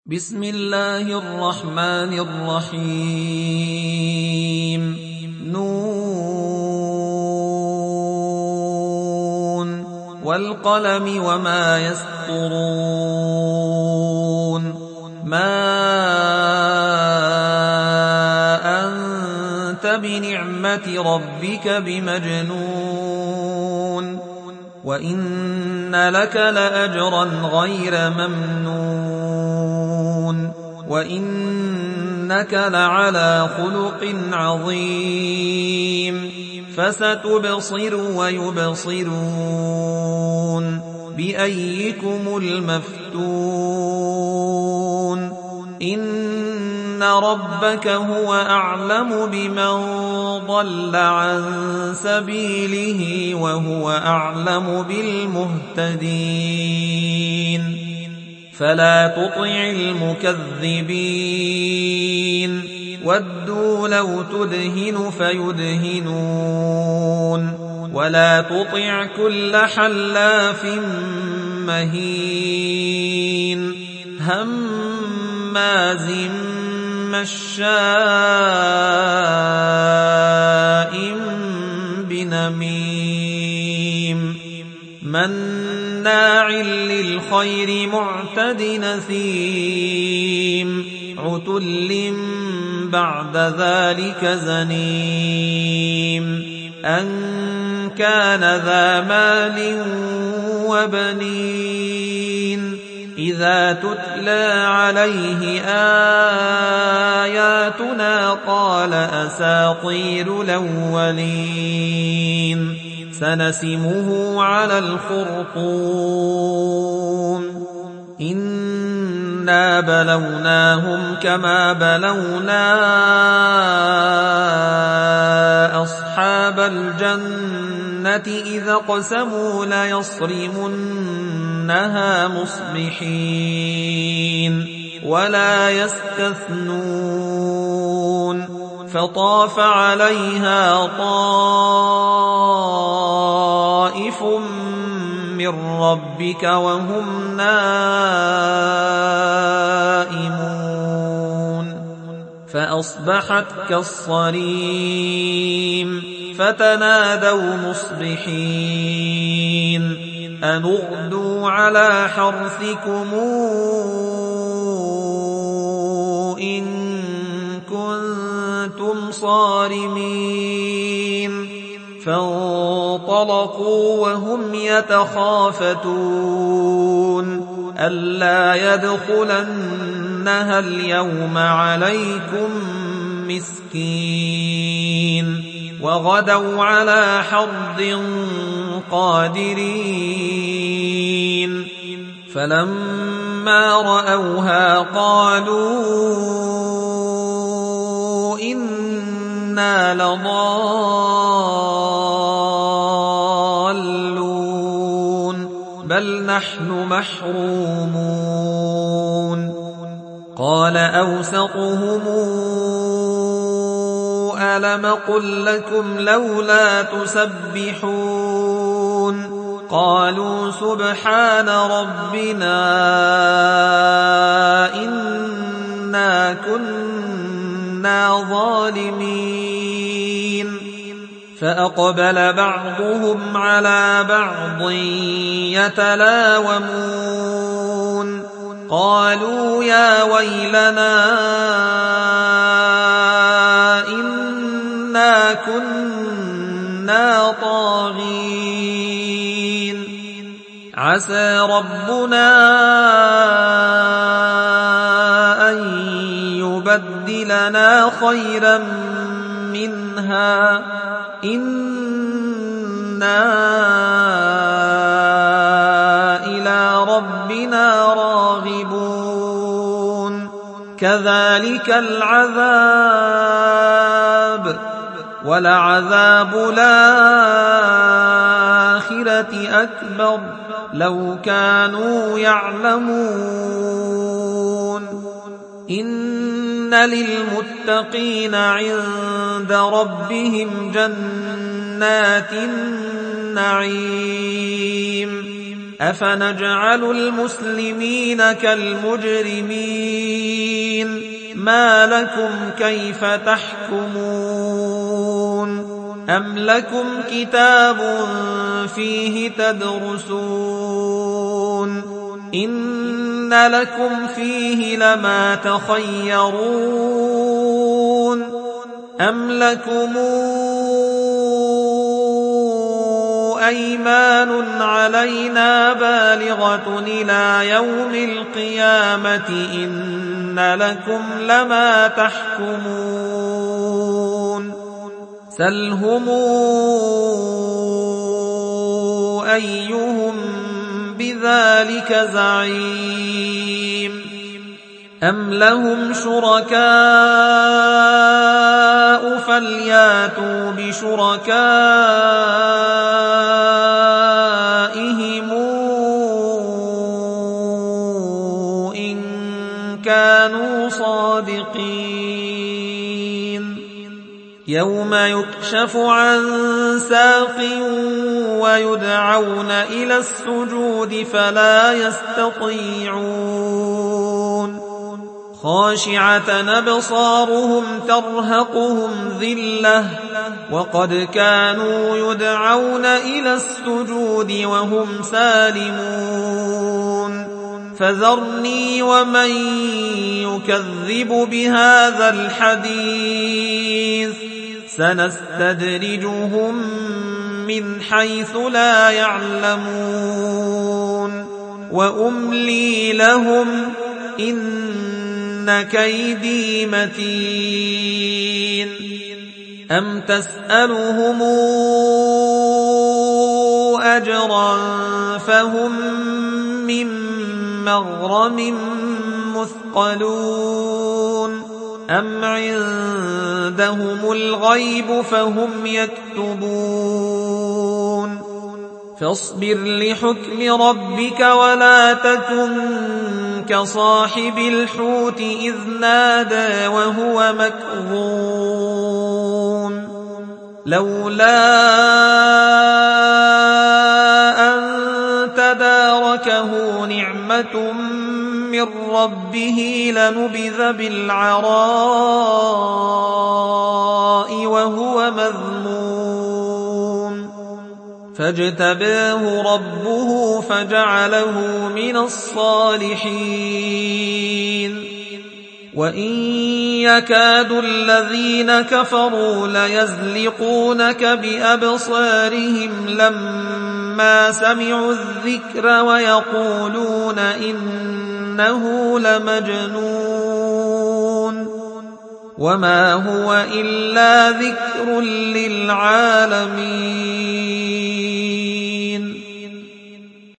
بسم الله الرحمن الرحيم نون والقلم وما يسطرون ما أنت بنعمة ربك بمجنون وإن لك لأجرا غير ممنون وإنك لعلى خلق عظيم فستبصر ويبصرون بأيكم المفتون إن ربك هو أعلم بمن ضل عن سبيله وهو أعلم بالمهتدين فلا تطع المكذبين ودوا لو تدهن فيدهنون ولا تطع كل حلاف مهين هماز مشاء بنميم مناع للخير معتد نثيم عتل بعد ذلك زنيم أن كان ذا مال وبنين إذا تتلى عليه آياتنا قال أساطير الأولين سنسمه على الخرطوم إنا بلوناهم كما بلونا أصحاب الجنة إذا قسموا ليصرمنها مصبحين ولا يستثنون فطاف عليها طائف من ربك وهم نائمون فأصبحت كالصريم فتنادوا مصبحين أن اغدوا على حرثكم إن كنتم صارمين فانطلقوا وهم يتخافتون ألا يدخلنها اليوم عليكم مسكين وغدوا على حرد قادرين فلما رأوها قالوا إنا لضالون بل نحن محرومون قال أوسطهم ألم قل لكم لولا تسبحون قالوا سبحان ربنا إنا كنا ظالمين فأقبل بعضهم على بعض يتلاومون قالوا يا ويلنا إنا كنا طاغين عسى ربنا أن يبدلنا خيرا منها إنا إلى ربنا راغبون كذلك العذاب ولعذاب الآخرة أكبر لو كانوا يعلمون إن للمتقين عند ربهم جنات النعيم أفنجعل المسلمين كالمجرمين ما لكم كيف تحكمون أم لكم كتاب فيه تدرسون إن لكم فيه لما تخيرون أم لكم أيمان علينا بالغة إلى يوم القيامة إن لكم لما تحكمون سلهم أيهم بذلك زعيم أم لهم شركاء فلياتوا بشركائهم إن كانوا صادقين يوم يكشف عن ساق ويدعون إلى السجود فلا يستطيعون خاشعة أبصارهم ترهقهم ذلة وقد كانوا يدعون إلى السجود وهم سالمون فذرني ومن يكذب بهذا الحديث سنستدرجهم من حيث لا يعلمون وأملي لهم إن كيدي متين أم تسألهم أجرا فهم من مغرم مثقلون أم عندهم الغيب فهم يكتبون فاصبر لحكم ربك ولا تكن كصاحب الحوت إذ نادى وهو مكظوم لولا أن تداركه نعمة من ربه لنبذ بالعراء وهو مذموم فاجتباه ربه فجعله من الصالحين وإن يكاد الذين كفروا ليزلقونك بأبصارهم لما سمعوا الذكر ويقولون إنه لمجنون وما هو إلا ذكر للعالمين